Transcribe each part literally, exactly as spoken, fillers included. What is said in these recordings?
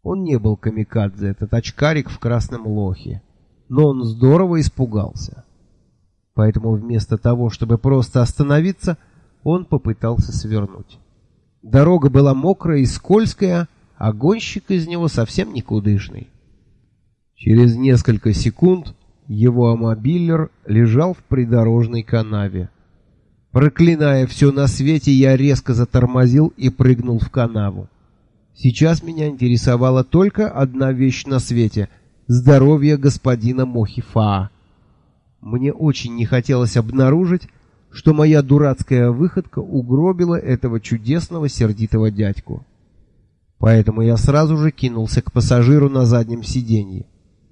Он не был камикадзе, этот очкарик в красном лохе, но он здорово испугался. Поэтому вместо того, чтобы просто остановиться, он попытался свернуть. Дорога была мокрая и скользкая, а гонщик из него совсем никудышный. Через несколько секунд его амобилер лежал в придорожной канаве. Проклиная все на свете, я резко затормозил и прыгнул в канаву. Сейчас меня интересовала только одна вещь на свете — здоровье господина Мохи-Фаа. Мне очень не хотелось обнаружить, что моя дурацкая выходка угробила этого чудесного сердитого дядьку. Поэтому я сразу же кинулся к пассажиру на заднем сиденье.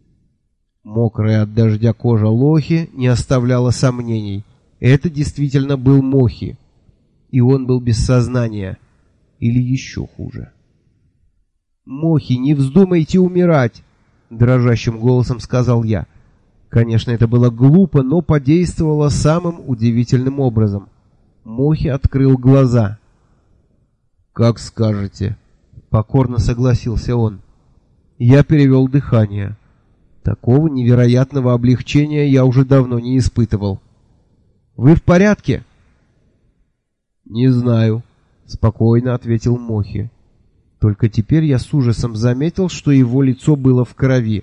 Мокрая от дождя кожа Лохи не оставляла сомнений. Это действительно был Мохи. И он был без сознания. Или еще хуже. «Мохи, не вздумайте умирать!» — дрожащим голосом сказал я. Конечно, это было глупо, но подействовало самым удивительным образом. Мохи открыл глаза. «Как скажете», — покорно согласился он. Я перевел дыхание. Такого невероятного облегчения я уже давно не испытывал. «Вы в порядке?» «Не знаю», — спокойно ответил Мохи. Только теперь я с ужасом заметил, что его лицо было в крови.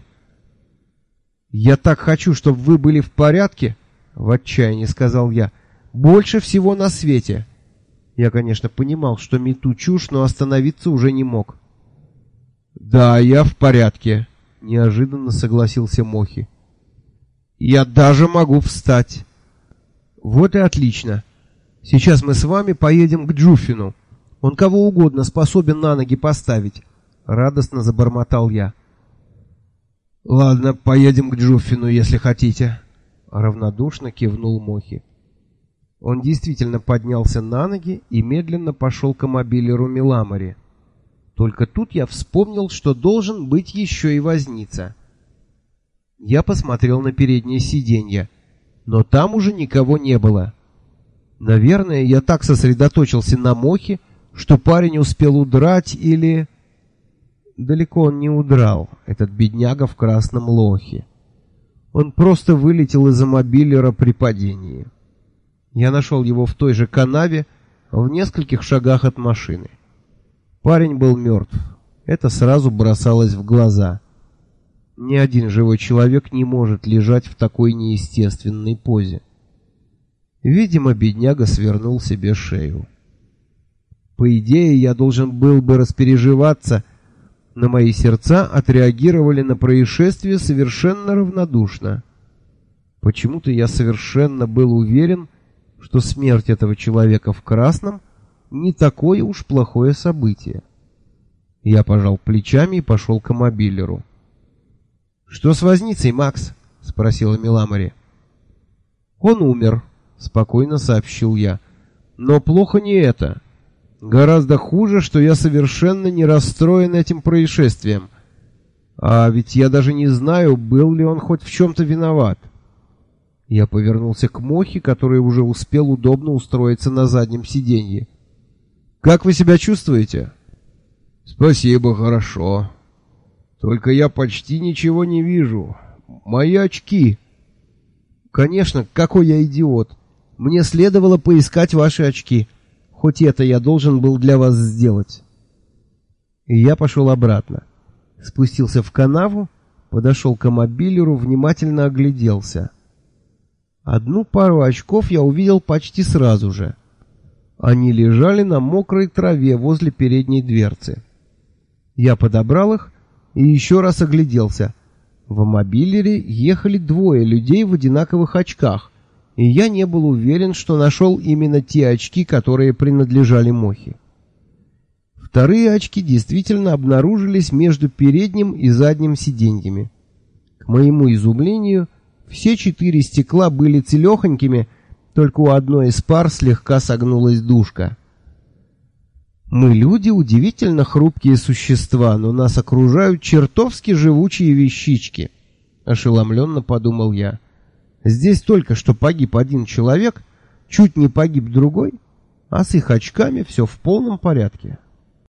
«Я так хочу, чтобы вы были в порядке», — в отчаянии сказал я. «Больше всего на свете». Я, конечно, понимал, что мету чушь, но остановиться уже не мог. «Да, я в порядке», — неожиданно согласился Мохи. «Я даже могу встать». «Вот и отлично. Сейчас мы с вами поедем к Джуфину. Он кого угодно способен на ноги поставить», — радостно забормотал я. «Ладно, поедем к Джуфину, если хотите», — равнодушно кивнул Мохи. Он действительно поднялся на ноги и медленно пошел к амобилеру Миламари. Только тут я вспомнил, что должен быть еще и возница. Я посмотрел на переднее сиденье, но там уже никого не было. Наверное, я так сосредоточился на Мохи, что парень успел удрать или... Далеко он не удрал, этот бедняга в красном лохе. Он просто вылетел из амобилера при падении. Я нашел его в той же канаве, в нескольких шагах от машины. Парень был мертв. Это сразу бросалось в глаза. Ни один живой человек не может лежать в такой неестественной позе. Видимо, бедняга свернул себе шею. По идее, я должен был бы распереживаться, но мои сердца отреагировали на происшествие совершенно равнодушно. Почему-то я совершенно был уверен, что смерть этого человека в красном не такое уж плохое событие. Я пожал плечами и пошел к амобилеру. «Что с возницей, Макс?» — спросила Миламари. «Он умер», — спокойно сообщил я. «Но плохо не это. Гораздо хуже, что я совершенно не расстроен этим происшествием. А ведь я даже не знаю, был ли он хоть в чем-то виноват». Я повернулся к Мохи, который уже успел удобно устроиться на заднем сиденье. «Как вы себя чувствуете?» «Спасибо, хорошо. Только я почти ничего не вижу. Мои очки». «Конечно, какой я идиот. Мне следовало поискать ваши очки. Хоть это я должен был для вас сделать». И я пошел обратно. Спустился в канаву, подошел к амобилеру, внимательно огляделся. Одну пару очков я увидел почти сразу же. Они лежали на мокрой траве возле передней дверцы. Я подобрал их и еще раз огляделся. В амобилере ехали двое людей в одинаковых очках, и я не был уверен, что нашел именно те очки, которые принадлежали Мохе. Вторые очки действительно обнаружились между передним и задним сиденьями. К моему изумлению, все четыре стекла были целехонькими, только у одной из пар слегка согнулась дужка. Мы, люди, удивительно хрупкие существа, но нас окружают чертовски живучие вещички, ошеломленно подумал я. Здесь только что погиб один человек, чуть не погиб другой, а с их очками все в полном порядке.